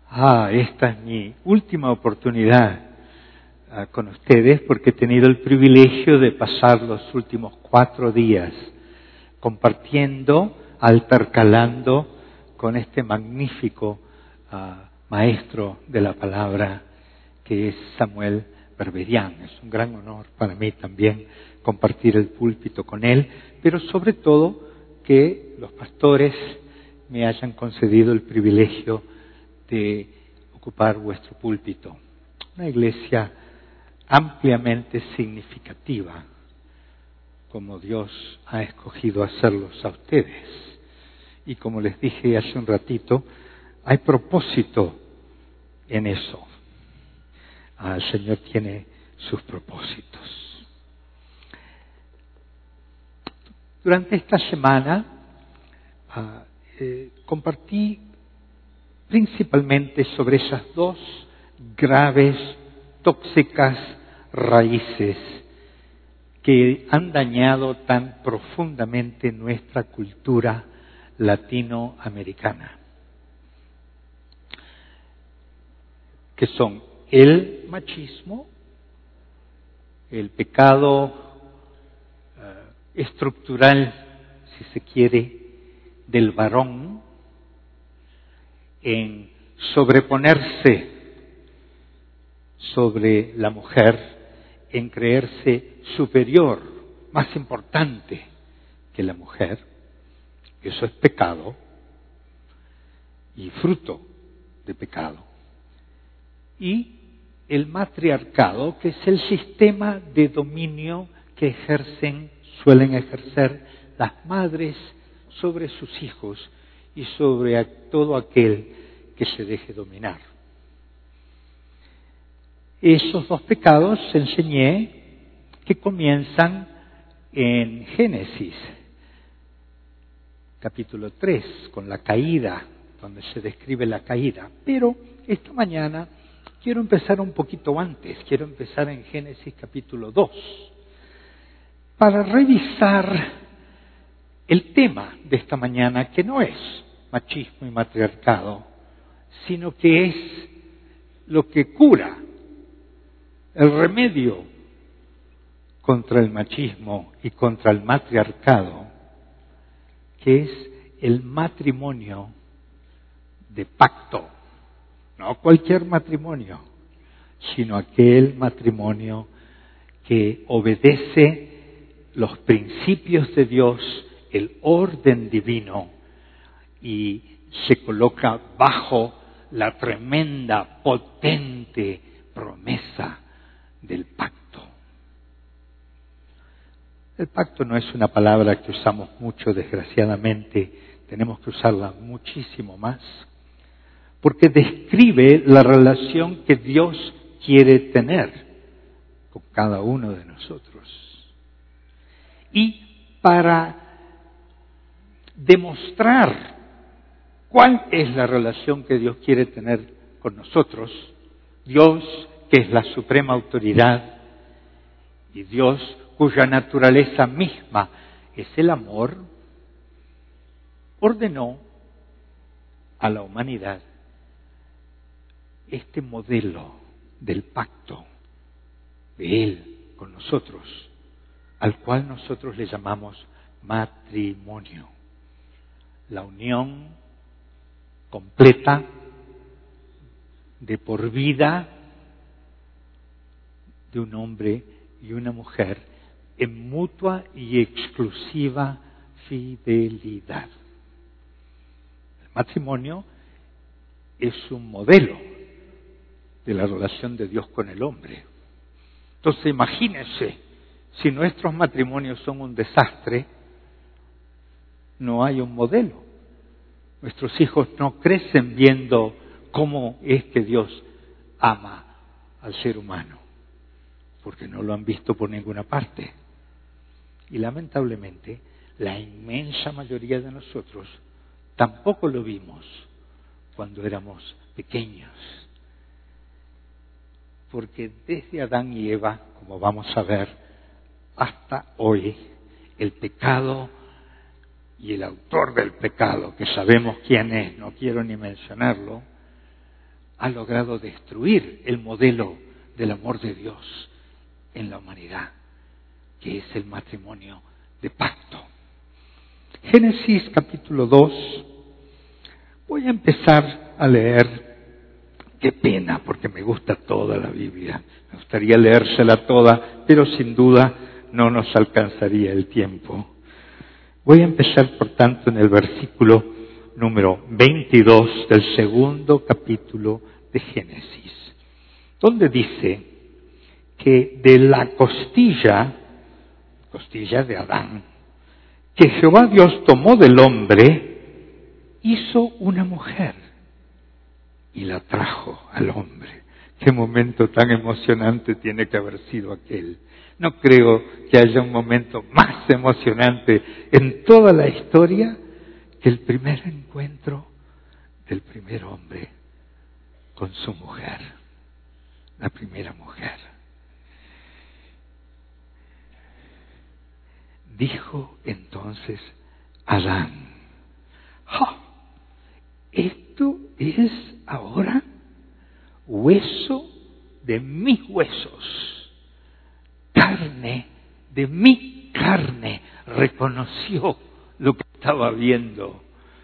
Esta es mi última oportunidad con ustedes porque he tenido el privilegio de pasar los últimos 4 días compartiendo, intercalando con este magnífico maestro de la palabra que es Samuel Berberian. Es un gran honor para mí también compartir el púlpito con él, pero sobre todo que los pastores me hayan concedido el privilegio de ocupar vuestro púlpito. Una iglesia ampliamente significativa, como Dios ha escogido hacerlos a ustedes. Y como les dije hace un ratito, hay propósito en eso. El Señor tiene sus propósitos. Durante esta semana compartí principalmente sobre esas 2 graves, tóxicas raíces que han dañado tan profundamente nuestra cultura latinoamericana, que son el machismo, el pecado estructural, si se quiere, del varón en sobreponerse sobre la mujer, en creerse superior, más importante que la mujer. Eso es pecado y fruto de pecado. Y el matriarcado, que es el sistema de dominio que suelen ejercer las madres sobre sus hijos y sobre todo aquel que se deje dominar. Esos 2 pecados enseñé que comienzan en Génesis, capítulo 3, con la caída, donde se describe la caída. Pero esta mañana quiero empezar un poquito antes, quiero empezar en Génesis capítulo 2, para revisar el tema de esta mañana, que no es machismo y matriarcado, sino que es lo que cura, el remedio contra el machismo y contra el matriarcado, que es el matrimonio de pacto. No cualquier matrimonio, sino aquel matrimonio que obedece los principios de Dios, el orden divino, y se coloca bajo la tremenda, potente promesa del pacto. El pacto no es una palabra que usamos mucho, desgraciadamente, tenemos que usarla muchísimo más, porque describe la relación que Dios quiere tener con cada uno de nosotros. Y para demostrar cuál es la relación que Dios quiere tener con nosotros, Dios, que es la suprema autoridad, y Dios cuya naturaleza misma es el amor, ordenó a la humanidad este modelo del pacto de Él con nosotros, al cual nosotros le llamamos matrimonio. La unión completa de por vida de un hombre y una mujer en mutua y exclusiva fidelidad. El matrimonio es un modelo de la relación de Dios con el hombre. Entonces imagínense, si nuestros matrimonios son un desastre, no hay un modelo. Nuestros hijos no crecen viendo cómo es que Dios ama al ser humano, porque no lo han visto por ninguna parte. Y lamentablemente, la inmensa mayoría de nosotros tampoco lo vimos cuando éramos pequeños. Porque desde Adán y Eva, como vamos a ver, hasta hoy, el pecado y el autor del pecado, que sabemos quién es, no quiero ni mencionarlo, ha logrado destruir el modelo del amor de Dios en la humanidad, que es el matrimonio de pacto. Génesis capítulo 2, voy a empezar a leer. Qué pena, porque me gusta toda la Biblia. Me gustaría leérsela toda, pero sin duda no nos alcanzaría el tiempo. Voy a empezar, por tanto, en el versículo número 22 del segundo capítulo de Génesis, donde dice que de la costilla de Adán, que Jehová Dios tomó del hombre, hizo una mujer y la trajo al hombre. Qué momento tan emocionante tiene que haber sido aquel. No creo que haya un momento más emocionante en toda la historia que el primer encuentro del primer hombre con su mujer, la primera mujer. Dijo entonces Adán: esto es ahora hueso de mis huesos, carne de mi carne. Reconoció lo que estaba viendo.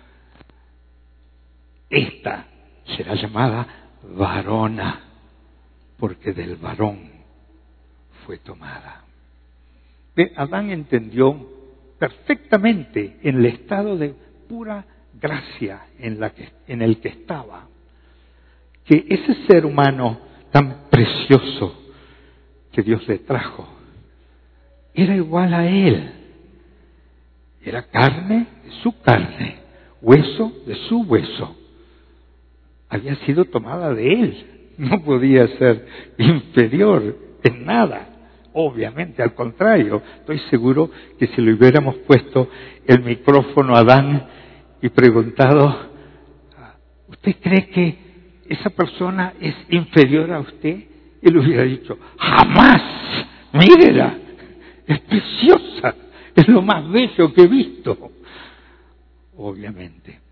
Esta será llamada varona, porque del varón fue tomada. Adán entendió perfectamente, en el estado de pura gracia en el que estaba, que ese ser humano tan precioso que Dios le trajo era igual a él. Era carne de su carne, hueso de su hueso. Había sido tomada de él. No podía ser inferior en nada. Obviamente, al contrario. Estoy seguro que si le hubiéramos puesto el micrófono a Adán y preguntado: ¿usted cree que esa persona es inferior a usted? Él hubiera dicho: ¡jamás! ¡Mírela! Es preciosa, es lo más bello que he visto. Obviamente.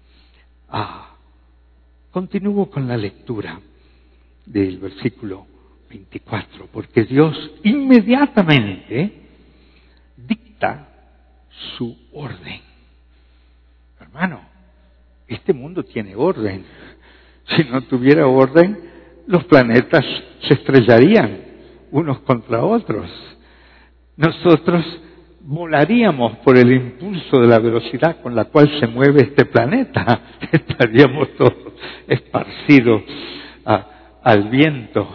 Continúo con la lectura del versículo 24, porque Dios inmediatamente dicta su orden. Hermano, este mundo tiene orden. Si no tuviera orden, los planetas se estrellarían unos contra otros. Nosotros volaríamos por el impulso de la velocidad con la cual se mueve este planeta. Estaríamos todos esparcidos al viento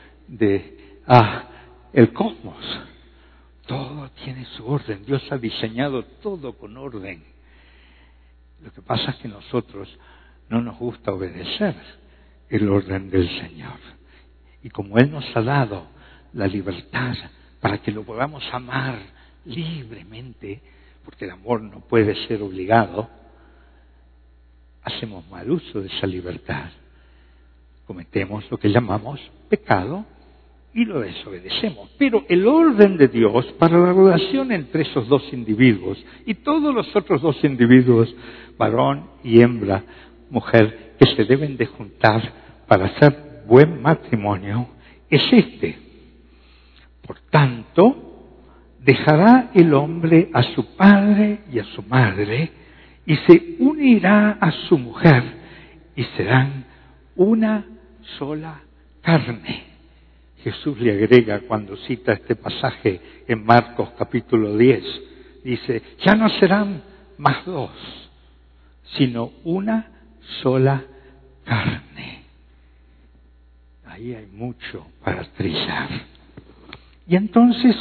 el cosmos. Todo tiene su orden. Dios ha diseñado todo con orden. Lo que pasa es que nosotros no nos gusta obedecer el orden del Señor. Y como Él nos ha dado la libertad para que lo podamos amar libremente, porque el amor no puede ser obligado, hacemos mal uso de esa libertad. Cometemos lo que llamamos pecado y lo desobedecemos. Pero el orden de Dios para la relación entre esos dos individuos y todos los otros dos individuos, varón y hembra, mujer, que se deben de juntar para hacer buen matrimonio, es este. Por tanto, dejará el hombre a su padre y a su madre y se unirá a su mujer y serán una sola carne. Jesús le agrega cuando cita este pasaje en Marcos capítulo 10, dice: ya no serán más dos, sino una sola carne. Ahí hay mucho para trillar. Y entonces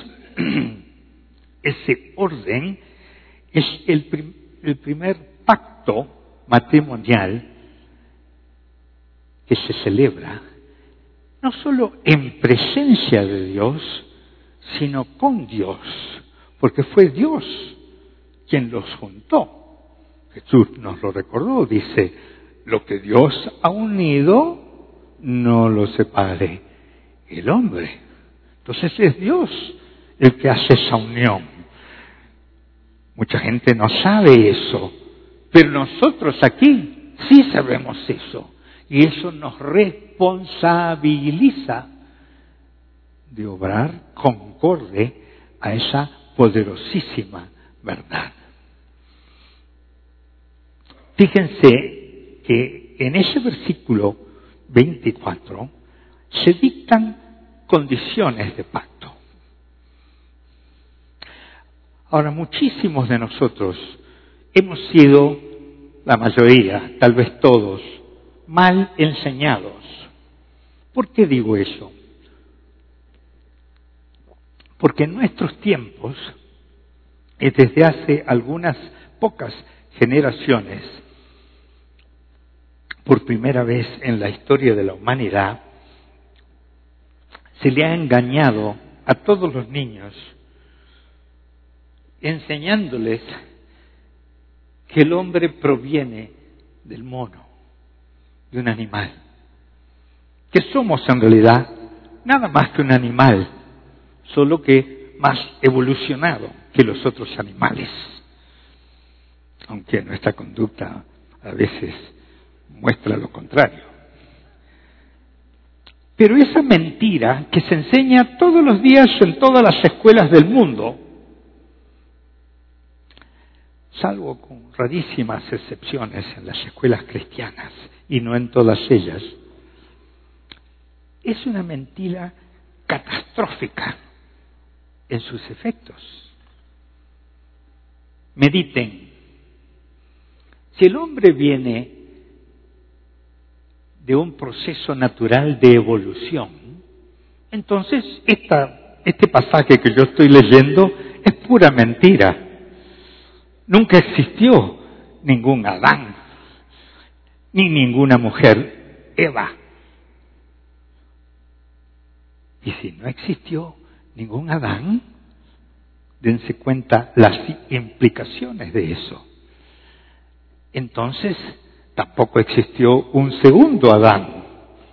ese orden es el primer pacto matrimonial que se celebra no solo en presencia de Dios, sino con Dios, porque fue Dios quien los juntó. Jesús nos lo recordó, dice: lo que Dios ha unido, no lo separe el hombre. Entonces es Dios el que hace esa unión. Mucha gente no sabe eso, pero nosotros aquí sí sabemos eso. Y eso nos responsabiliza de obrar concorde a esa poderosísima verdad. Fíjense que en ese versículo 24 se dictan condiciones de pacto. Ahora, muchísimos de nosotros hemos sido, la mayoría, tal vez todos, mal enseñados. ¿Por qué digo eso? Porque en nuestros tiempos, desde hace algunas pocas generaciones, por primera vez en la historia de la humanidad, se le ha engañado a todos los niños, enseñándoles que el hombre proviene del mono, de un animal, que somos en realidad nada más que un animal, solo que más evolucionado que los otros animales, aunque nuestra conducta a veces muestra lo contrario. Pero esa mentira que se enseña todos los días en todas las escuelas del mundo, salvo con rarísimas excepciones en las escuelas cristianas, y no en todas ellas, es una mentira catastrófica en sus efectos. Mediten, si el hombre viene de un proceso natural de evolución, entonces este pasaje que yo estoy leyendo es pura mentira. Nunca existió ningún Adán, ni ninguna mujer, Eva. Y si no existió ningún Adán, dense cuenta las implicaciones de eso. Entonces, tampoco existió un segundo Adán.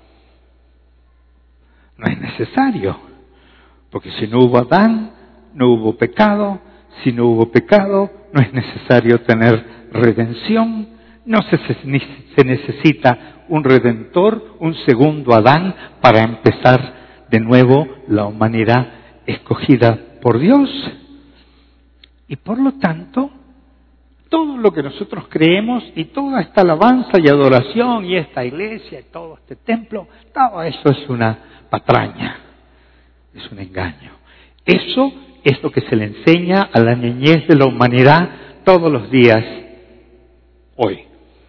No es necesario, porque si no hubo Adán, no hubo pecado. Si no hubo pecado, no es necesario tener redención. No se necesita un redentor, un segundo Adán, para empezar de nuevo la humanidad escogida por Dios. Y por lo tanto, todo lo que nosotros creemos y toda esta alabanza y adoración y esta iglesia y todo este templo, todo eso es una patraña, es un engaño. Eso es lo que se le enseña a la niñez de la humanidad todos los días hoy.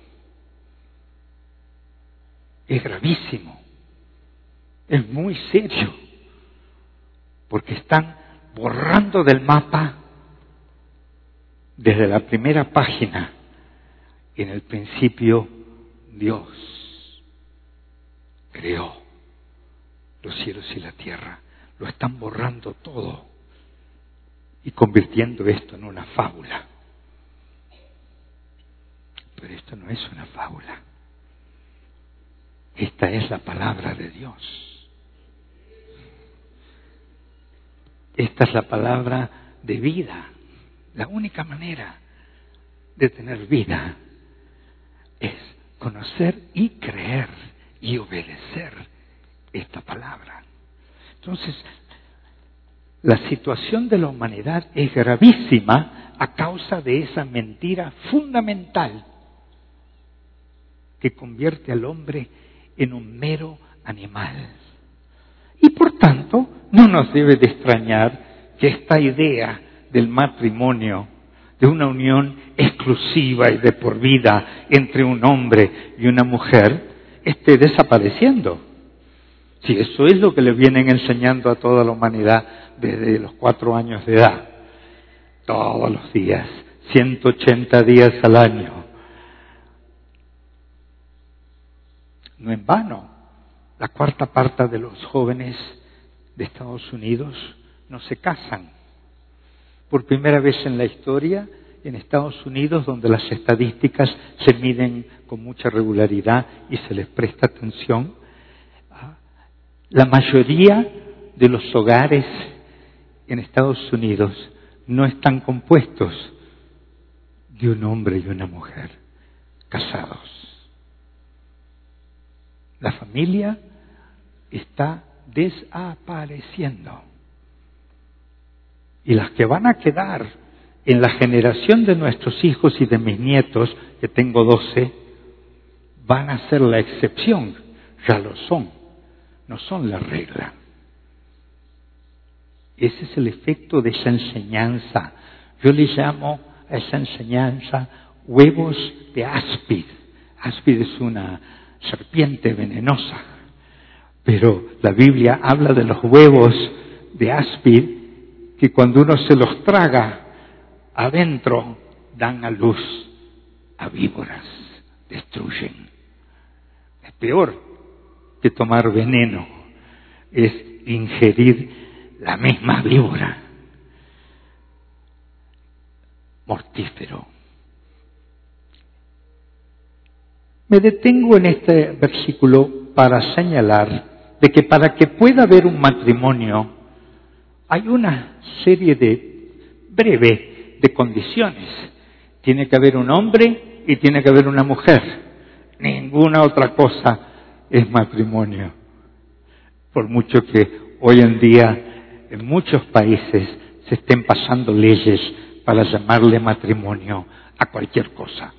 Es gravísimo, es muy serio, porque están borrando del mapa desde la primera página. En el principio Dios creó los cielos y la tierra. Lo están borrando todo y convirtiendo esto en una fábula. Pero esto no es una fábula. Esta es la palabra de Dios. Esta es la palabra de vida. La única manera de tener vida es conocer y creer y obedecer esta palabra. Entonces, la situación de la humanidad es gravísima a causa de esa mentira fundamental que convierte al hombre en un mero animal. Y por tanto, no nos debe de extrañar que esta idea del matrimonio, de una unión exclusiva y de por vida entre un hombre y una mujer, esté desapareciendo. Si eso es lo que le vienen enseñando a toda la humanidad desde los 4 años de edad, todos los días, 180 días al año. No en vano, la cuarta parte de los jóvenes de Estados Unidos no se casan. Por primera vez en la historia, en Estados Unidos, donde las estadísticas se miden con mucha regularidad y se les presta atención, la mayoría de los hogares en Estados Unidos no están compuestos de un hombre y una mujer casados. La familia está desapareciendo. Y las que van a quedar en la generación de nuestros hijos y de mis nietos, que tengo 12, van a ser la excepción. Ya lo son, no son la regla. Ese es el efecto de esa enseñanza. Yo le llamo a esa enseñanza huevos de áspid. Áspid es una serpiente venenosa, pero la Biblia habla de los huevos de áspid que cuando uno se los traga, adentro dan a luz a víboras, destruyen. Es peor que tomar veneno, es ingerir la misma víbora. Mortífero. Me detengo en este versículo para señalar de que para que pueda haber un matrimonio hay una serie breve de condiciones. Tiene que haber un hombre y tiene que haber una mujer. Ninguna otra cosa es matrimonio. Por mucho que hoy en día en muchos países se estén pasando leyes para llamarle matrimonio a cualquier cosa.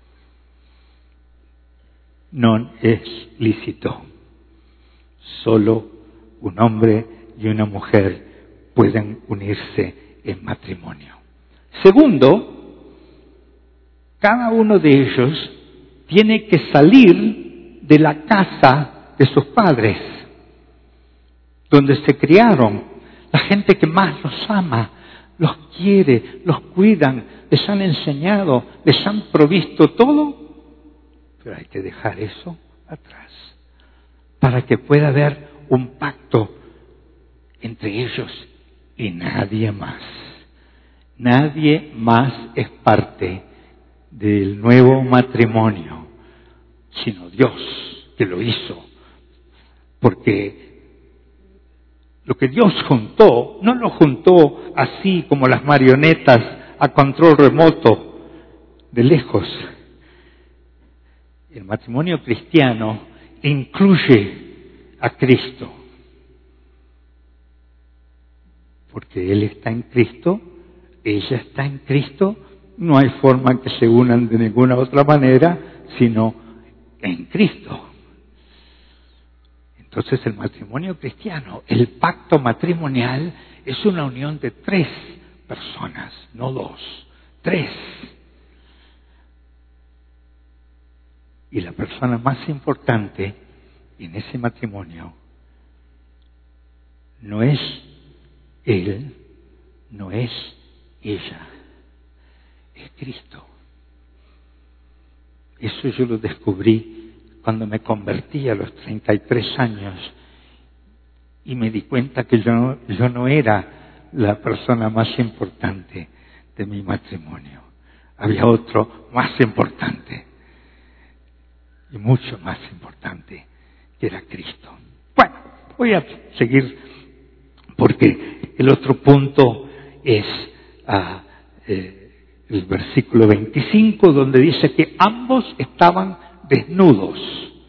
No es lícito. Solo un hombre y una mujer pueden unirse en matrimonio. Segundo, cada uno de ellos tiene que salir de la casa de sus padres, donde se criaron, la gente que más los ama, los quiere, los cuidan, les han enseñado, les han provisto todo, pero hay que dejar eso atrás para que pueda haber un pacto entre ellos y nadie más. Nadie más es parte del nuevo matrimonio, sino Dios que lo hizo. Porque lo que Dios juntó, no lo juntó así como las marionetas a control remoto, de lejos. El matrimonio cristiano incluye a Cristo. Porque Él está en Cristo, ella está en Cristo, no hay forma que se unan de ninguna otra manera, sino en Cristo. Entonces el matrimonio cristiano, el pacto matrimonial, es una unión de 3 personas, no 2, 3. Y la persona más importante en ese matrimonio no es él, no es ella, es Cristo. Eso yo lo descubrí cuando me convertí a los 33 años y me di cuenta que yo no era la persona más importante de mi matrimonio. Había otro más importante y mucho más importante, que era Cristo. Bueno, voy a seguir porque el otro punto es el versículo 25, donde dice que ambos estaban desnudos.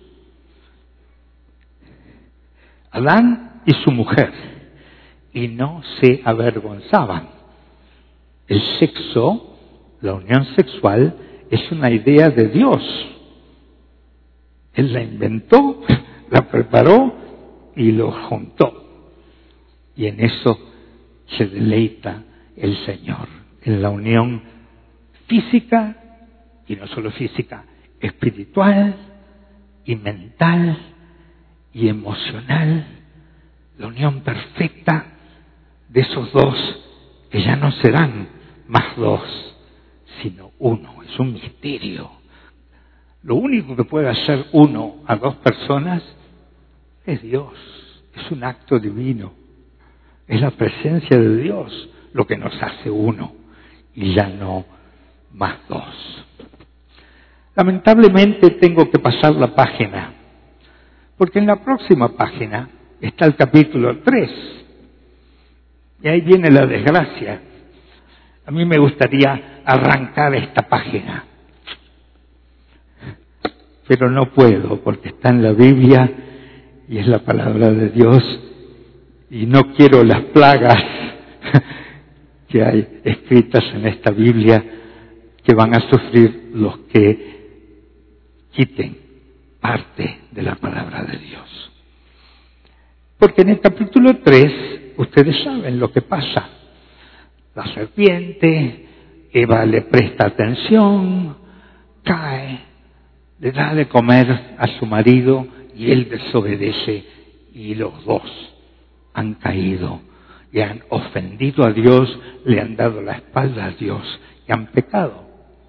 Adán y su mujer, y no se avergonzaban. El sexo, la unión sexual, es una idea de Dios. Él la inventó, la preparó y lo juntó. Y en eso se deleita el Señor, en la unión física, y no solo física, espiritual y mental y emocional, la unión perfecta de esos dos que ya no serán más 2, sino uno. Es un misterio. Lo único que puede hacer uno a 2 personas es Dios. Es un acto divino. Es la presencia de Dios lo que nos hace uno y ya no más 2. Lamentablemente tengo que pasar la página, porque en la próxima página está el capítulo 3 y ahí viene la desgracia. A mí me gustaría arrancar esta página. pero no puedo porque está en la Biblia y es la palabra de Dios y no quiero las plagas que hay escritas en esta Biblia que van a sufrir los que quiten parte de la palabra de Dios. Porque en el capítulo 3, ustedes saben lo que pasa. La serpiente, Eva le presta atención, cae, le da de comer a su marido y él desobedece y los dos han caído y han ofendido a Dios, le han dado la espalda a Dios y han pecado.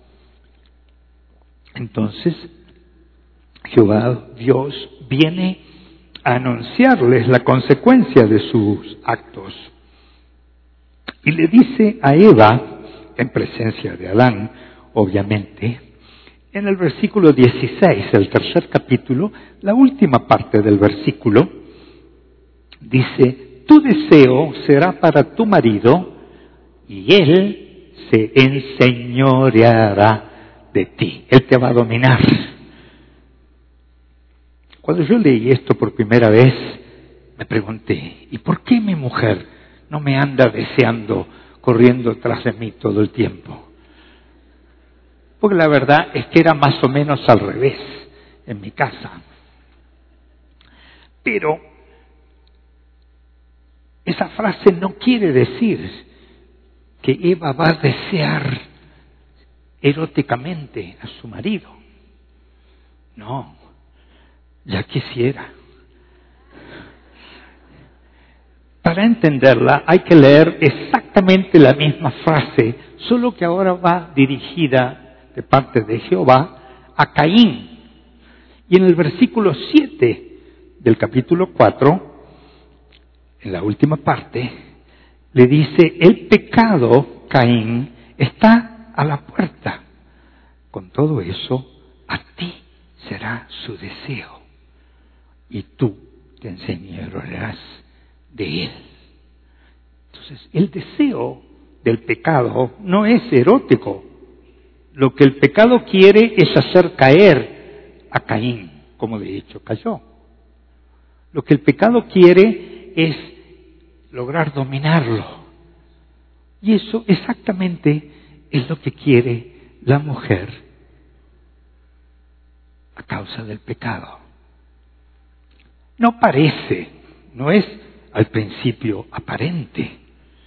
Entonces, Jehová Dios viene a anunciarles la consecuencia de sus actos. Y le dice a Eva, en presencia de Adán, obviamente, en el versículo 16 del tercer capítulo, la última parte del versículo, dice, tu deseo será para tu marido y él se enseñoreará de ti. Él te va a dominar. Cuando yo leí esto por primera vez, me pregunté, ¿y por qué mi mujer no me anda deseando, corriendo tras de mí todo el tiempo? Porque la verdad es que era más o menos al revés en mi casa. Pero esa frase no quiere decir que Eva va a desear eróticamente a su marido. No, ya quisiera. Para entenderla hay que leer exactamente la misma frase, solo que ahora va dirigida de parte de Jehová a Caín. Y en el versículo 7 del capítulo 4, en la última parte, le dice, el pecado, Caín, está a la puerta. Con todo eso, a ti será su deseo. Y tú te enseñarás de él. Entonces, el deseo del pecado no es erótico. Lo que el pecado quiere es hacer caer a Caín, como de hecho cayó. Lo que el pecado quiere es lograr dominarlo. Y eso exactamente es lo que quiere la mujer a causa del pecado. No parece, no es al principio aparente.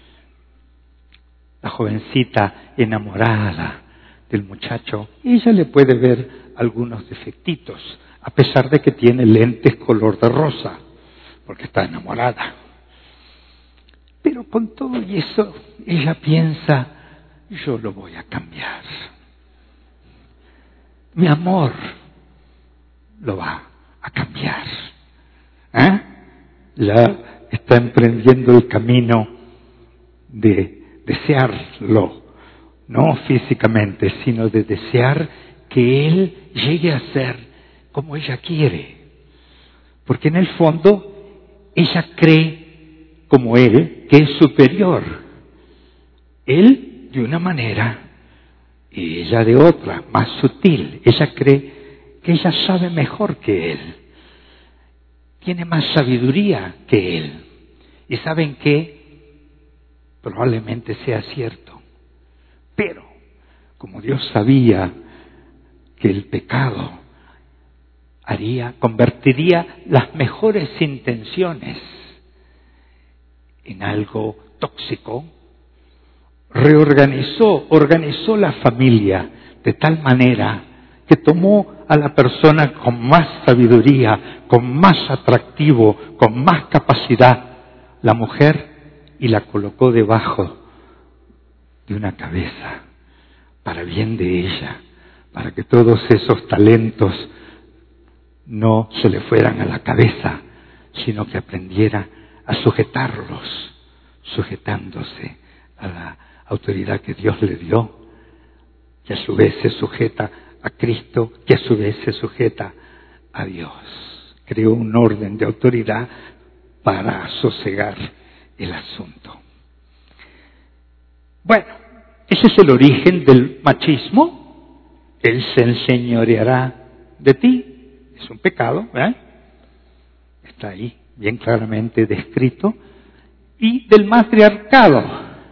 La jovencita enamorada del muchacho, ella le puede ver algunos defectitos, a pesar de que tiene lentes color de rosa, porque está enamorada. Pero con todo y eso, ella piensa, yo lo voy a cambiar. Mi amor lo va a cambiar. Ya está emprendiendo el camino de desearlo, no físicamente, sino de desear que él llegue a ser como ella quiere. Porque en el fondo, ella cree como él que es superior. Él de una manera y ella de otra, más sutil. Ella cree que ella sabe mejor que él. Tiene más sabiduría que él. ¿Y saben qué? Probablemente sea cierto. Pero, como Dios sabía que el pecado convertiría las mejores intenciones en algo tóxico, organizó la familia de tal manera que tomó a la persona con más sabiduría, con más atractivo, con más capacidad, la mujer, y la colocó debajo de una cabeza, para bien de ella, para que todos esos talentos no se le fueran a la cabeza, sino que aprendiera a sujetarlos, sujetándose a la autoridad que Dios le dio, que a su vez se sujeta a Cristo, que a su vez se sujeta a Dios. Creó un orden de autoridad para sosegar el asunto. Bueno, ese es el origen del machismo. Él se enseñoreará de ti, es un pecado, ¿verdad? Está ahí bien claramente descrito, y del matriarcado.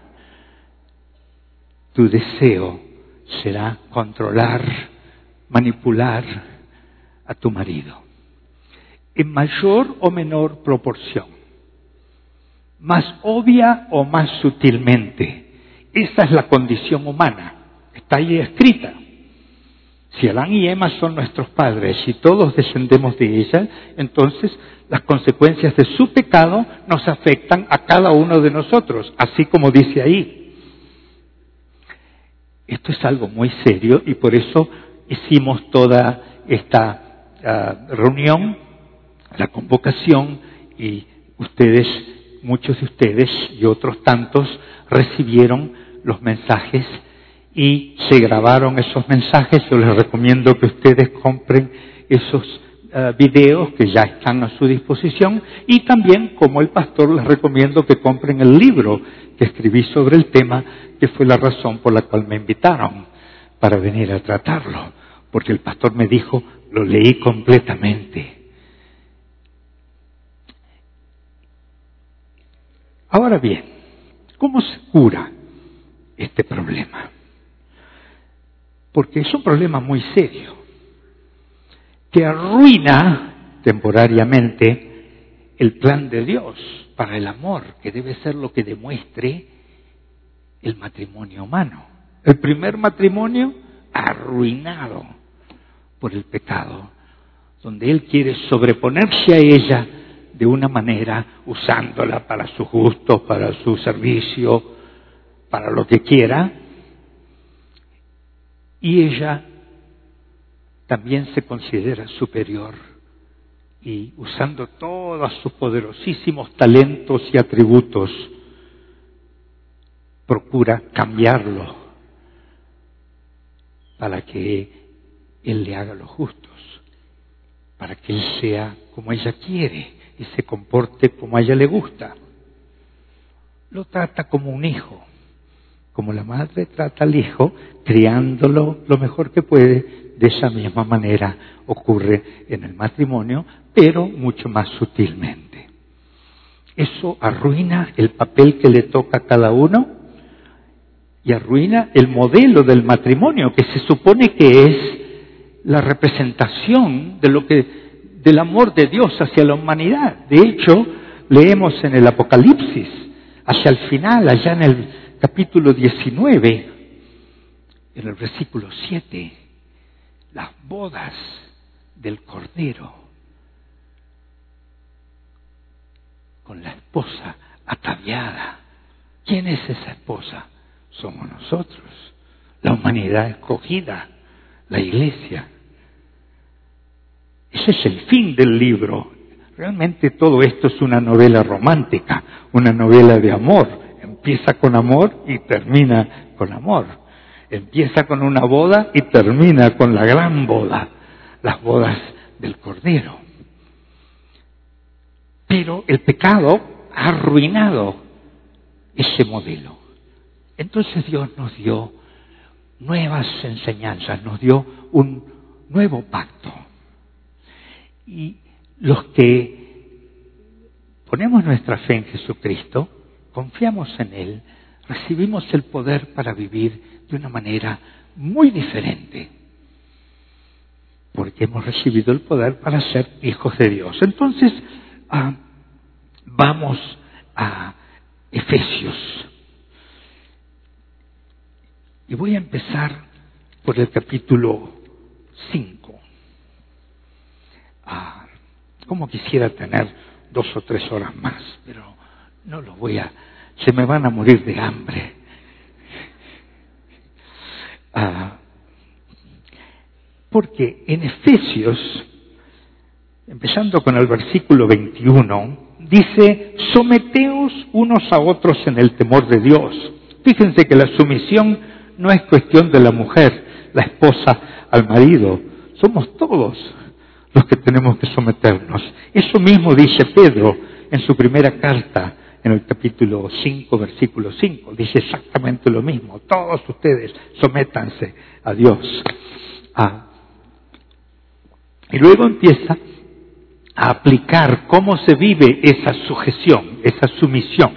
Tu deseo será controlar, manipular a tu marido, en mayor o menor proporción, más obvia o más sutilmente. Esa es la condición humana, está ahí escrita. Si Adán y Eva son nuestros padres y todos descendemos de ella, entonces las consecuencias de su pecado nos afectan a cada uno de nosotros, así como dice ahí. Esto es algo muy serio y por eso hicimos toda esta reunión, la convocación, y ustedes, muchos de ustedes y otros tantos, recibieron los mensajes y se grabaron esos mensajes. Yo les recomiendo que ustedes compren esos videos que ya están a su disposición, y también, como el pastor, les recomiendo que compren el libro que escribí sobre el tema, que fue la razón por la cual me invitaron para venir a tratarlo, porque el pastor me dijo, lo leí completamente. Ahora bien, ¿cómo se cura este problema? Porque es un problema muy serio, que arruina temporariamente el plan de Dios para el amor, que debe ser lo que demuestre el matrimonio humano. El primer matrimonio arruinado por el pecado, donde él quiere sobreponerse a ella de una manera, usándola para su gusto, para su servicio, para lo que quiera, y ella también se considera superior y, usando todos sus poderosísimos talentos y atributos, procura cambiarlo para que él le haga los justos, para que él sea como ella quiere y se comporte como a ella le gusta. Lo trata como un hijo, como la madre trata al hijo, criándolo lo mejor que puede. De esa misma manera ocurre en el matrimonio, pero mucho más sutilmente. Eso arruina el papel que le toca a cada uno y arruina el modelo del matrimonio, que se supone que es la representación del amor de Dios hacia la humanidad. De hecho, leemos en el Apocalipsis, hacia el final, allá en el capítulo 19, en el versículo 7, las bodas del Cordero, con la esposa ataviada. ¿Quién es esa esposa? Somos nosotros, la humanidad escogida, la iglesia. Ese es el fin del libro. Realmente todo esto es una novela romántica, una novela de amor. Empieza con amor y termina con amor. Empieza con una boda y termina con la gran boda, las bodas del Cordero. Pero el pecado ha arruinado ese modelo. Entonces Dios nos dio nuevas enseñanzas, nos dio un nuevo pacto. Y los que ponemos nuestra fe en Jesucristo, confiamos en Él, recibimos el poder para vivir de una manera muy diferente, porque hemos recibido el poder para ser hijos de Dios. Entonces, vamos a Efesios. Y voy a empezar por el capítulo 5. Como quisiera tener 2 o 3 horas más, pero no lo voy a... Se me van a morir de hambre. Porque en Efesios, empezando con el versículo 21, dice, someteos unos a otros en el temor de Dios. Fíjense que la sumisión no es cuestión de la mujer, la esposa al marido. Somos todos los que tenemos que someternos. Eso mismo dice Pedro en su primera carta, en el capítulo 5, versículo 5. Dice exactamente lo mismo. Todos ustedes sométanse a Dios. Y luego empieza a aplicar cómo se vive esa sujeción, esa sumisión.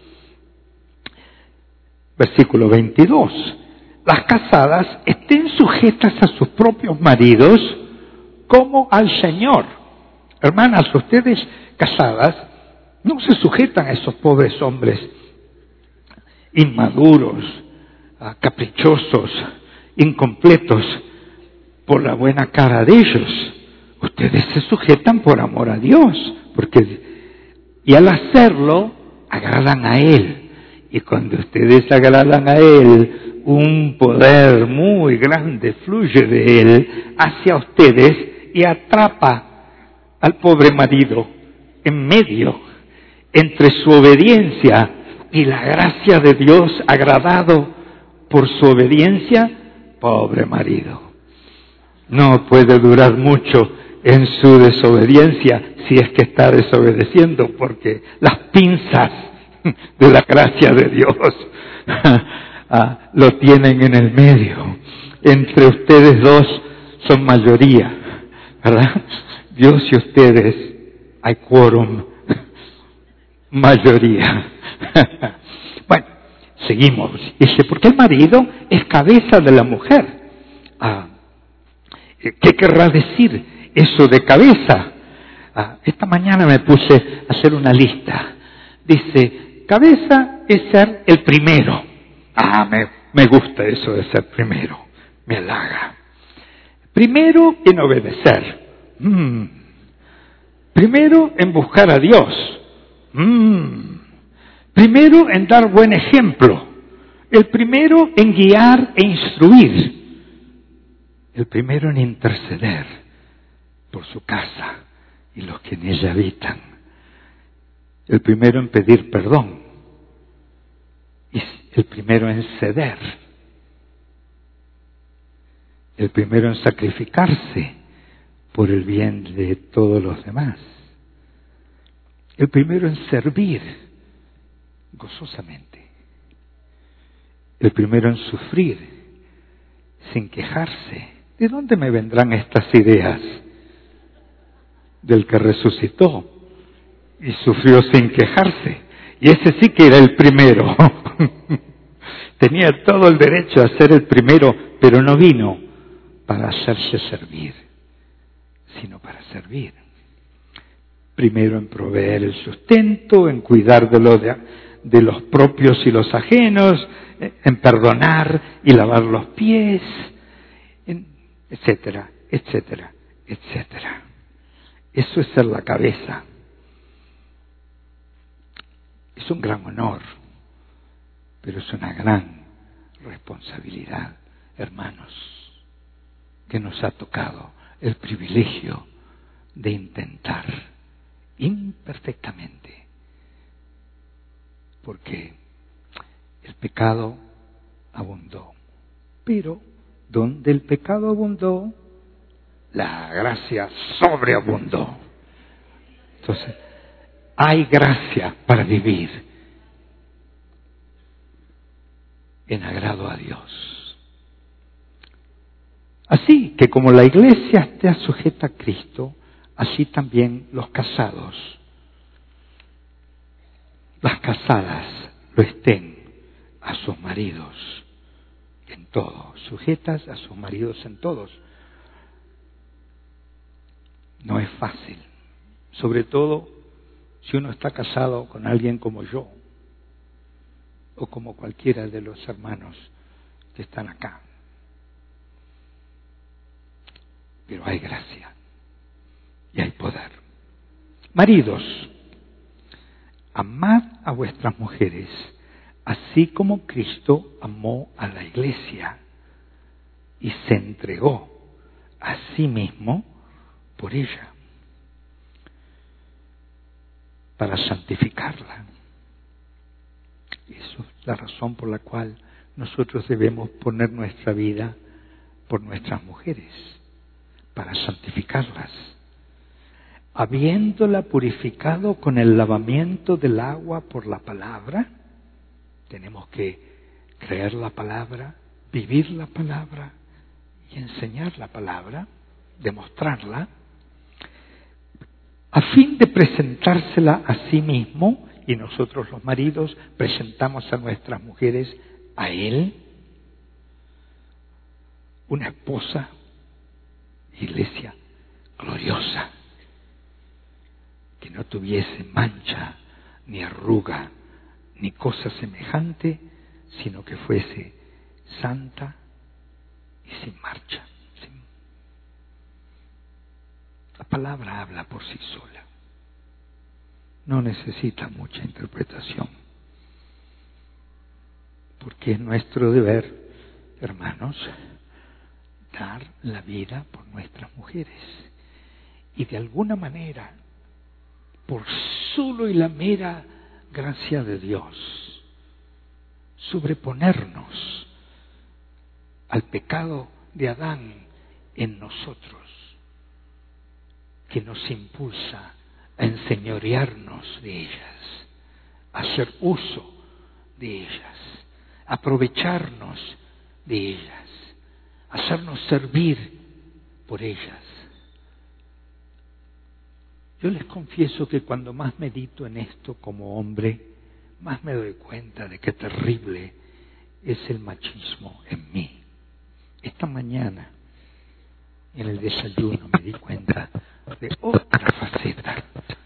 Versículo 22. Las casadas estén sujetas a sus propios maridos como al Señor. Hermanas, ustedes casadas no se sujetan a esos pobres hombres inmaduros, caprichosos, incompletos, por la buena cara de ellos. Ustedes se sujetan por amor a Dios, y al hacerlo agradan a Él. Y cuando ustedes agradan a Él, un poder muy grande fluye de Él hacia ustedes y atrapa al pobre marido en medio, entre su obediencia y la gracia de Dios, agradado por su obediencia. Pobre marido, no puede durar mucho en su desobediencia, si es que está desobedeciendo, porque las pinzas de la gracia de Dios lo tienen en el medio. Entre ustedes dos son mayoría, ¿verdad? Dios y ustedes hay quórum, mayoría. Bueno, seguimos. Dice, porque el marido es cabeza de la mujer. ¿Qué querrá decir eso de cabeza? Esta mañana me puse a hacer una lista. Dice, cabeza es ser el primero. Me gusta eso de ser primero. Me halaga. Primero en obedecer. Primero en buscar a Dios. Primero en dar buen ejemplo. El primero en guiar e instruir. El primero en interceder por su casa y los que en ella habitan. El primero en pedir perdón. Y el primero en ceder. El primero en sacrificarse por el bien de todos los demás. El primero en servir gozosamente. El primero en sufrir sin quejarse. ¿De dónde me vendrán estas ideas? Del que resucitó y sufrió sin quejarse. Y ese sí que era el primero. Tenía todo el derecho a ser el primero, pero no vino para hacerse servir, sino para servir. Primero en proveer el sustento, en cuidar de los propios y los ajenos, en perdonar y lavar los pies, etcétera, etcétera, etcétera. Eso es ser la cabeza. Es un gran honor, pero es una gran responsabilidad, hermanos, que nos ha tocado el privilegio de intentar imperfectamente, porque el pecado abundó, pero donde el pecado abundó, la gracia sobreabundó. Entonces, hay gracia para vivir en agrado a Dios. Así que como la iglesia está sujeta a Cristo, así también los casados, las casadas lo estén a sus maridos en todo, sujetas a sus maridos en todos. No es fácil, sobre todo si uno está casado con alguien como yo, o como cualquiera de los hermanos que están acá. Pero hay gracia y hay poder. Maridos, amad a vuestras mujeres, así como Cristo amó a la iglesia y se entregó a sí mismo por ella, para santificarla. Eso es la razón por la cual nosotros debemos poner nuestra vida por nuestras mujeres, para santificarlas, habiéndola purificado con el lavamiento del agua por la palabra. Tenemos que creer la palabra, vivir la palabra y enseñar la palabra, demostrarla, a fin de presentársela a sí mismo, y nosotros los maridos presentamos a nuestras mujeres a Él, una esposa, iglesia gloriosa, que no tuviese mancha, ni arruga, ni cosa semejante, sino que fuese santa y sin marcha. La palabra habla por sí sola. No necesita mucha interpretación. Porque es nuestro deber, hermanos, dar la vida por nuestras mujeres. Y de alguna manera, por solo y la mera gracia de Dios, sobreponernos al pecado de Adán en nosotros, que nos impulsa a enseñorearnos de ellas, a hacer uso de ellas, a aprovecharnos de ellas, a hacernos servir por ellas. Yo les confieso que cuando más medito en esto como hombre, más me doy cuenta de qué terrible es el machismo en mí. Esta mañana, en el desayuno, me di cuenta de otra faceta.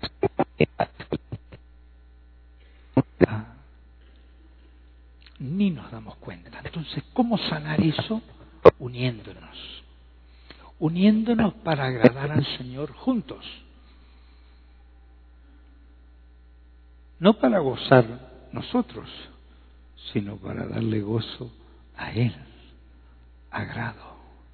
Ni nos damos cuenta. Entonces, ¿cómo sanar eso? Uniéndonos. Uniéndonos para agradar al Señor juntos. No para gozar nosotros, sino para darle gozo a Él, agrado.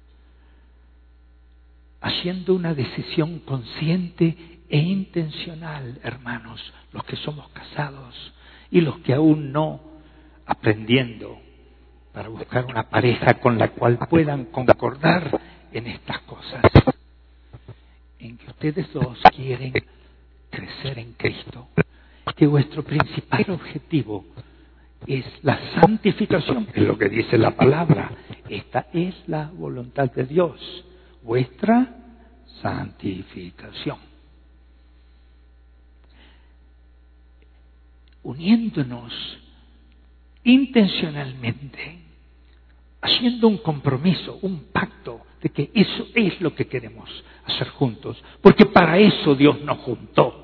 Haciendo una decisión consciente e intencional, hermanos, los que somos casados y los que aún no, aprendiendo para buscar una pareja con la cual puedan concordar en estas cosas, en que ustedes dos quieren crecer en Cristo, que vuestro principal objetivo es la santificación, es lo que dice la palabra. Esta es la voluntad de Dios, vuestra santificación. Uniéndonos intencionalmente, haciendo un compromiso, un pacto de que eso es lo que queremos hacer juntos, porque para eso Dios nos juntó.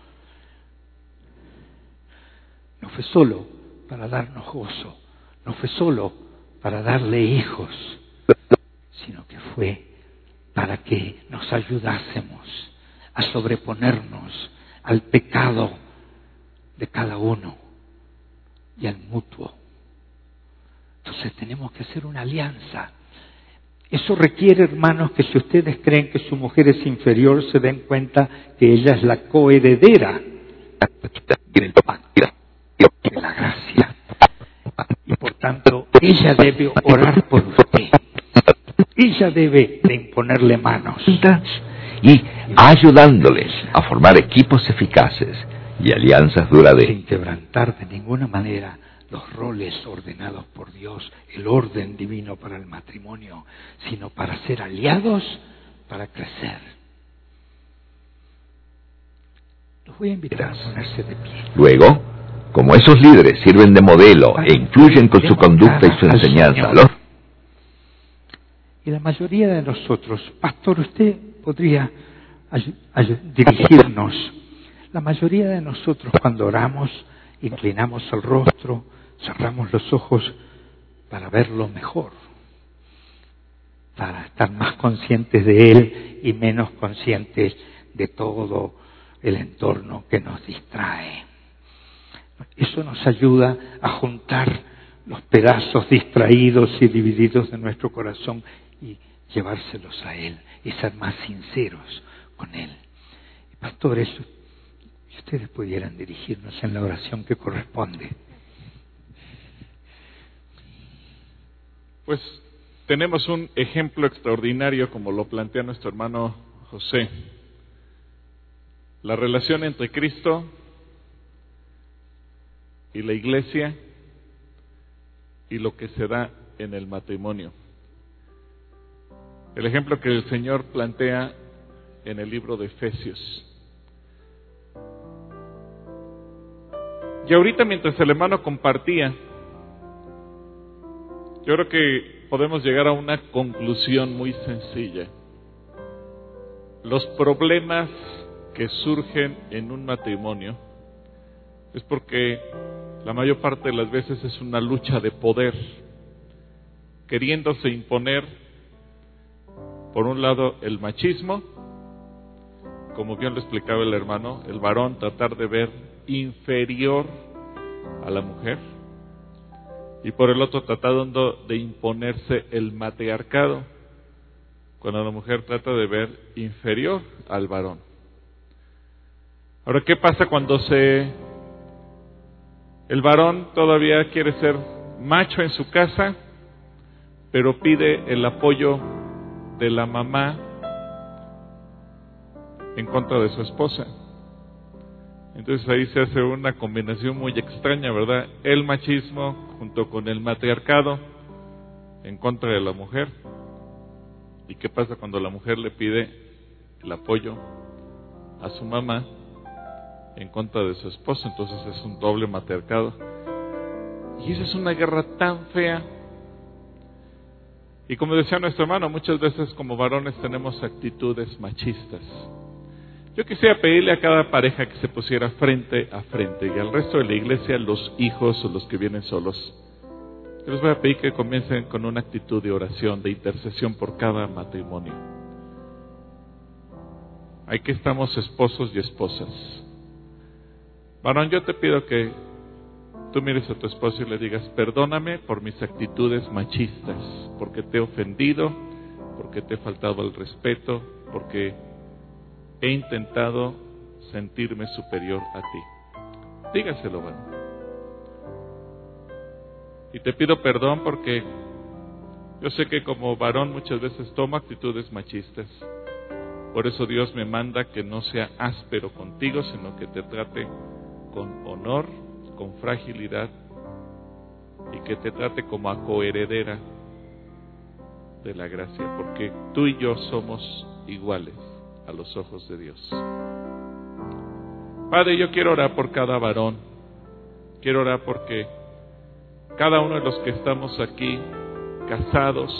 No fue solo para darnos gozo, no fue solo para darle hijos, sino que fue para que nos ayudásemos a sobreponernos al pecado de cada uno y al mutuo. Entonces tenemos que hacer una alianza. Eso requiere, hermanos, que si ustedes creen que su mujer es inferior, se den cuenta que ella es la coheredera del pacto, de la gracia. Y por tanto, ella debe orar por usted. Ella debe de imponerle manos. Y ayudándoles a formar equipos eficaces y alianzas duraderas. Sin quebrantar de ninguna manera los roles ordenados por Dios, el orden divino para el matrimonio, sino para ser aliados, para crecer. Los voy a invitar a ponerse de pie. Luego, como esos líderes sirven de modelo e influyen con su conducta y su enseñanza, y la mayoría de nosotros, pastor, usted podría dirigirnos. La mayoría de nosotros cuando oramos, inclinamos el rostro, cerramos los ojos para verlo mejor, para estar más conscientes de Él y menos conscientes de todo el entorno que nos distrae. Eso nos ayuda a juntar los pedazos distraídos y divididos de nuestro corazón y llevárselos a Él y ser más sinceros con Él. Pastores, si ustedes pudieran dirigirnos en la oración que corresponde. Pues tenemos un ejemplo extraordinario como lo plantea nuestro hermano José. La relación entre Cristo y la iglesia y lo que se da en el matrimonio. El ejemplo que el Señor plantea en el libro de Efesios. Y ahorita mientras el hermano compartía, yo creo que podemos llegar a una conclusión muy sencilla. Los problemas que surgen en un matrimonio es porque la mayor parte de las veces es una lucha de poder, queriéndose imponer, por un lado, el machismo, como bien lo explicaba el hermano, el varón tratar de ver inferior a la mujer, y por el otro tratando de imponerse el matriarcado, cuando la mujer trata de ver inferior al varón. Ahora, ¿qué pasa cuando el varón todavía quiere ser macho en su casa, pero pide el apoyo de la mamá en contra de su esposa? Entonces ahí se hace una combinación muy extraña, ¿verdad? El machismo junto con el matriarcado en contra de la mujer. ¿Y qué pasa cuando la mujer le pide el apoyo a su mamá en contra de su esposo? Entonces es un doble matriarcado. Y esa es una guerra tan fea. Y como decía nuestro hermano, muchas veces como varones tenemos actitudes machistas. Yo quisiera pedirle a cada pareja que se pusiera frente a frente, y al resto de la iglesia, los hijos o los que vienen solos, yo les voy a pedir que comiencen con una actitud de oración, de intercesión por cada matrimonio. Aquí estamos esposos y esposas. Varón, yo te pido que tú mires a tu esposo y le digas: perdóname por mis actitudes machistas, porque te he ofendido, porque te he faltado al respeto, porque he intentado sentirme superior a ti. Dígaselo, varón. Y te pido perdón porque yo sé que como varón muchas veces tomo actitudes machistas. Por eso Dios me manda que no sea áspero contigo, sino que te trate con honor, con fragilidad, y que te trate como a coheredera de la gracia, porque tú y yo somos iguales a los ojos de Dios. Padre, yo quiero orar por cada varón. Quiero orar porque cada uno de los que estamos aquí, casados,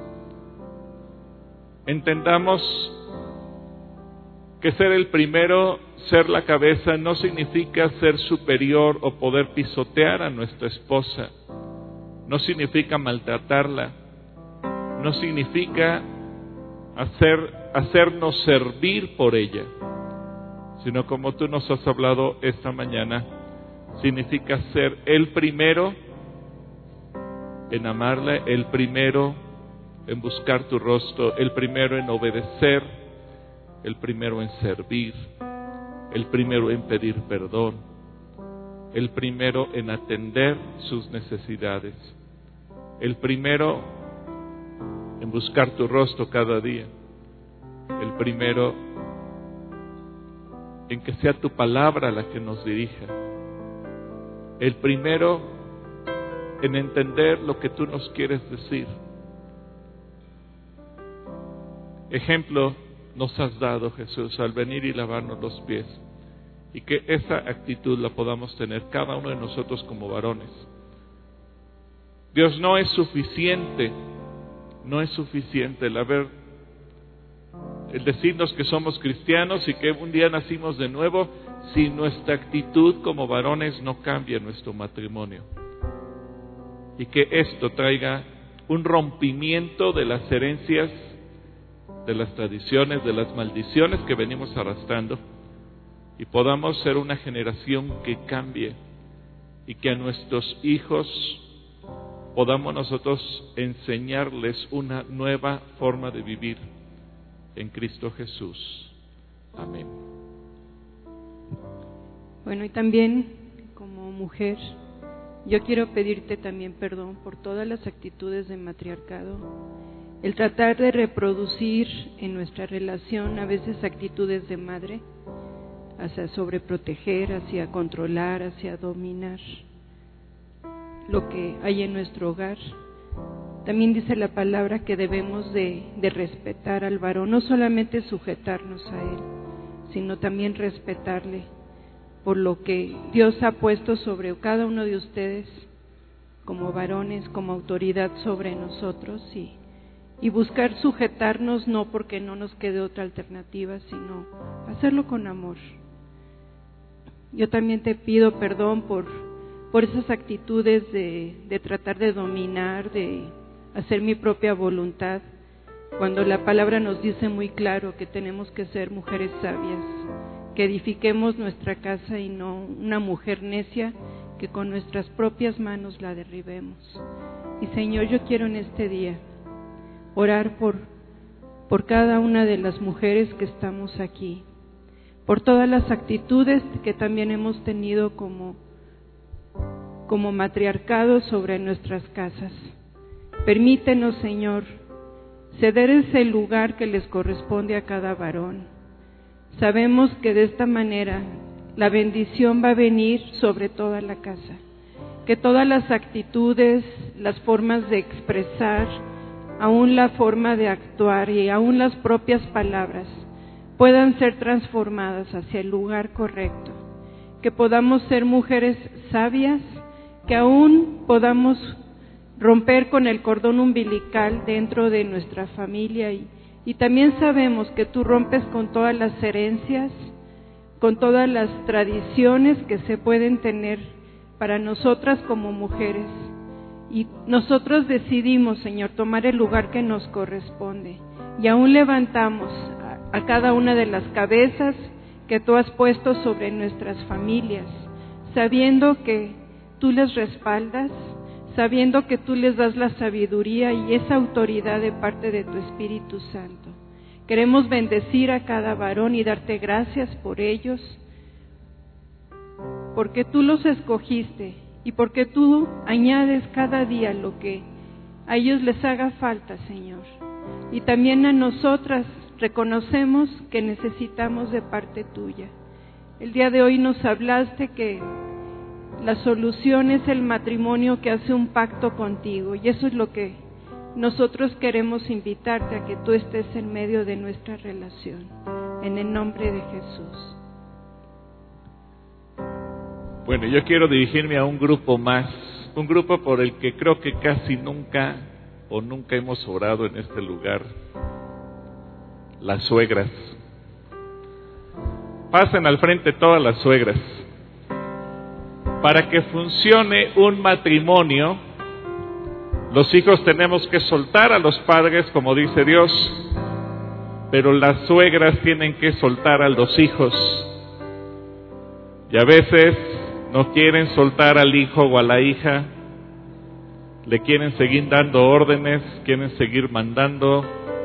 entendamos que ser el primero, ser la cabeza, no significa ser superior o poder pisotear a nuestra esposa. No significa maltratarla. No significa hacernos servir por ella, sino como tú nos has hablado esta mañana, significa ser el primero en amarla, el primero en buscar tu rostro, el primero en obedecer, el primero en servir, el primero en pedir perdón, el primero en atender sus necesidades, el primero en buscar tu rostro cada día, el primero en que sea tu palabra la que nos dirija, el primero en entender lo que tú nos quieres decir. Ejemplo nos has dado, Jesús, al venir y lavarnos los pies, y que esa actitud la podamos tener cada uno de nosotros como varones. Dios, no es suficiente el decirnos que somos cristianos y que un día nacimos de nuevo, si nuestra actitud como varones no cambia en nuestro matrimonio. Y que esto traiga un rompimiento de las herencias, de las tradiciones, de las maldiciones que venimos arrastrando, y podamos ser una generación que cambie, y que a nuestros hijos podamos nosotros enseñarles una nueva forma de vivir en Cristo Jesús. Amén. Bueno, y también como mujer, yo quiero pedirte también perdón por todas las actitudes de matriarcado, el tratar de reproducir en nuestra relación a veces actitudes de madre, hacia sobreproteger, hacia controlar, hacia dominar lo que hay en nuestro hogar. También dice la palabra que debemos de respetar al varón, no solamente sujetarnos a él, sino también respetarle, por lo que Dios ha puesto sobre cada uno de ustedes como varones, como autoridad sobre nosotros, y buscar sujetarnos no porque no nos quede otra alternativa, sino hacerlo con amor. Yo también te pido perdón por esas actitudes de tratar de dominar, de hacer mi propia voluntad, cuando la palabra nos dice muy claro que tenemos que ser mujeres sabias, que edifiquemos nuestra casa y no una mujer necia que con nuestras propias manos la derribemos. Y Señor, yo quiero en este día orar por cada una de las mujeres que estamos aquí, por todas las actitudes que también hemos tenido como matriarcado sobre nuestras casas. Permítenos, Señor, ceder ese lugar que les corresponde a cada varón. Sabemos que de esta manera la bendición va a venir sobre toda la casa, que todas las actitudes, las formas de expresar, aún la forma de actuar y aún las propias palabras puedan ser transformadas hacia el lugar correcto, que podamos ser mujeres sabias, que aún podamos romper con el cordón umbilical dentro de nuestra familia y también sabemos que tú rompes con todas las herencias, con todas las tradiciones que se pueden tener para nosotras como mujeres. Y nosotros decidimos, Señor, tomar el lugar que nos corresponde. Y aún levantamos a cada una de las cabezas que tú has puesto sobre nuestras familias, sabiendo que tú les respaldas, sabiendo que tú les das la sabiduría y esa autoridad de parte de tu Espíritu Santo. Queremos bendecir a cada varón y darte gracias por ellos, porque tú los escogiste y porque tú añades cada día lo que a ellos les haga falta, Señor. Y también a nosotras reconocemos que necesitamos de parte tuya. El día de hoy nos hablaste que la solución es el matrimonio que hace un pacto contigo, y eso es lo que nosotros queremos invitarte a que tú estés en medio de nuestra relación, en el nombre de Jesús. Bueno, yo quiero dirigirme a un grupo más, un grupo por el que creo que casi nunca hemos orado en este lugar: las suegras. Pasen al frente todas las suegras. Para que funcione un matrimonio, los hijos tenemos que soltar a los padres, como dice Dios, pero las suegras tienen que soltar a los hijos. Y a veces no quieren soltar al hijo o a la hija, le quieren seguir dando órdenes, quieren seguir mandando.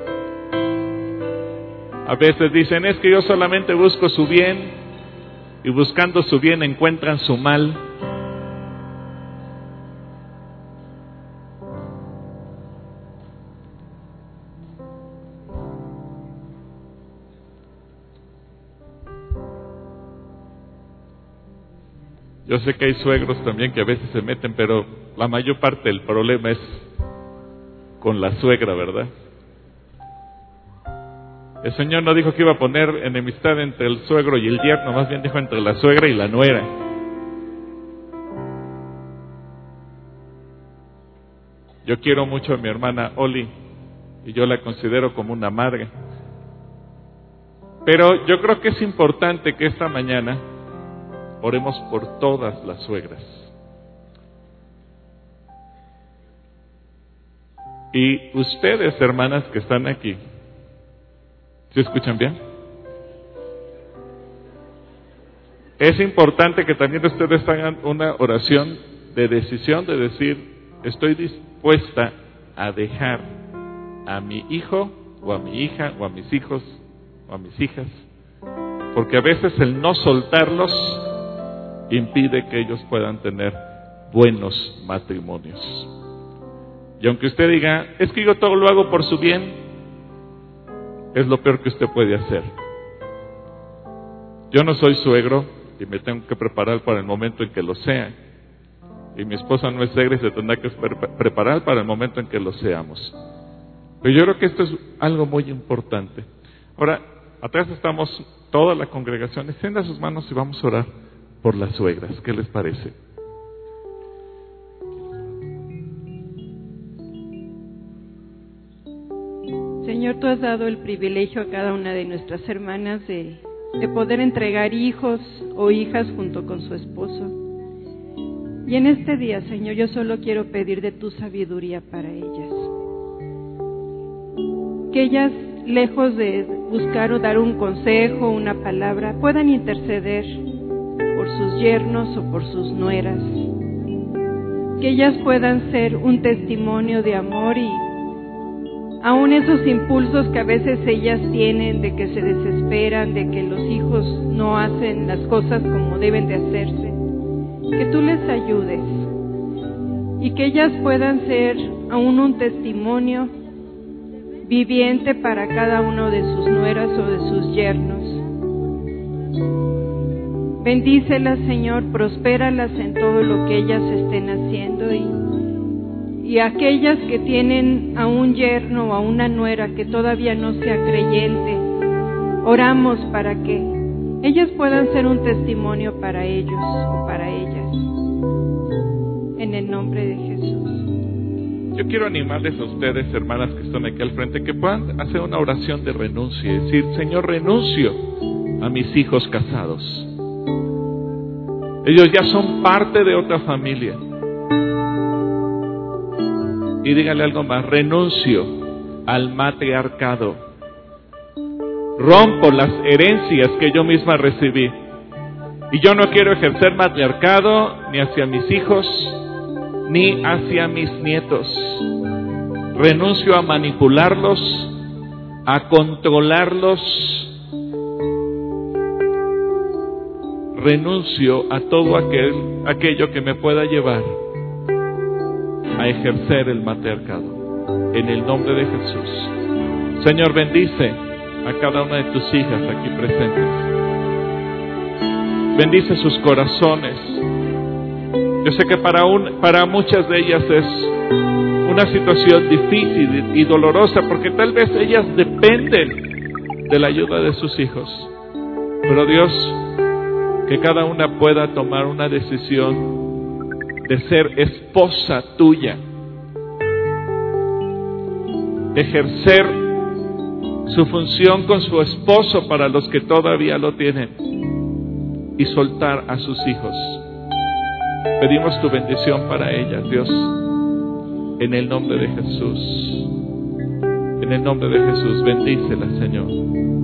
A veces dicen, es que yo solamente busco su bien, y buscando su bien encuentran su mal. Yo sé que hay suegros también que a veces se meten, pero la mayor parte del problema es con la suegra, ¿verdad? El Señor no dijo que iba a poner enemistad entre el suegro y el yerno, más bien dijo entre la suegra y la nuera. Yo quiero mucho a mi hermana Oli y yo la considero como una madre. Pero yo creo que es importante que esta mañana oremos por todas las suegras. Y ustedes, hermanas que están aquí, ¿se escuchan bien? Es importante que también ustedes hagan una oración de decisión, de decir, estoy dispuesta a dejar a mi hijo, o a mi hija, o a mis hijos, o a mis hijas, porque a veces el no soltarlos impide que ellos puedan tener buenos matrimonios. Y aunque usted diga, es que yo todo lo hago por su bien, es lo peor que usted puede hacer. Yo no soy suegro y me tengo que preparar para el momento en que lo sea. Y mi esposa no es suegra y se tendrá que preparar para el momento en que lo seamos. Pero yo creo que esto es algo muy importante. Ahora, atrás estamos toda la congregación. Extienda sus manos y vamos a orar por las suegras. ¿Qué les parece? Señor, tú has dado el privilegio a cada una de nuestras hermanas de poder entregar hijos o hijas junto con su esposo. Y en este día, Señor, yo solo quiero pedir de tu sabiduría para ellas. Que ellas, lejos de buscar o dar un consejo, una palabra, puedan interceder por sus yernos o por sus nueras. Que ellas puedan ser un testimonio de amor y aún esos impulsos que a veces ellas tienen de que se desesperan, de que los hijos no hacen las cosas como deben de hacerse, que tú les ayudes y que ellas puedan ser aún un testimonio viviente para cada uno de sus nueras o de sus yernos. Bendícelas, Señor, prospéralas en todo lo que ellas estén haciendo y aquellas que tienen a un yerno o a una nuera que todavía no sea creyente, oramos para que ellas puedan ser un testimonio para ellos o para ellas. En el nombre de Jesús. Yo quiero animarles a ustedes, hermanas que están aquí al frente, que puedan hacer una oración de renuncia y decir: Señor, renuncio a mis hijos casados. Ellos ya son parte de otra familia. Y díganle algo más: renuncio al matriarcado. Rompo las herencias que yo misma recibí. Y yo no quiero ejercer matriarcado ni hacia mis hijos, ni hacia mis nietos. Renuncio a manipularlos, a controlarlos. Renuncio a todo aquello que me pueda llevar a ejercer el matriarcado. En el nombre de Jesús. Señor, bendice a cada una de tus hijas aquí presentes. Bendice sus corazones. Yo sé que para muchas de ellas es una situación difícil y dolorosa, porque tal vez ellas dependen de la ayuda de sus hijos. Pero Dios, que cada una pueda tomar una decisión de ser esposa tuya, de ejercer su función con su esposo para los que todavía lo tienen y soltar a sus hijos. Pedimos tu bendición para ellas, Dios, en el nombre de Jesús. En el nombre de Jesús, bendícelas, Señor.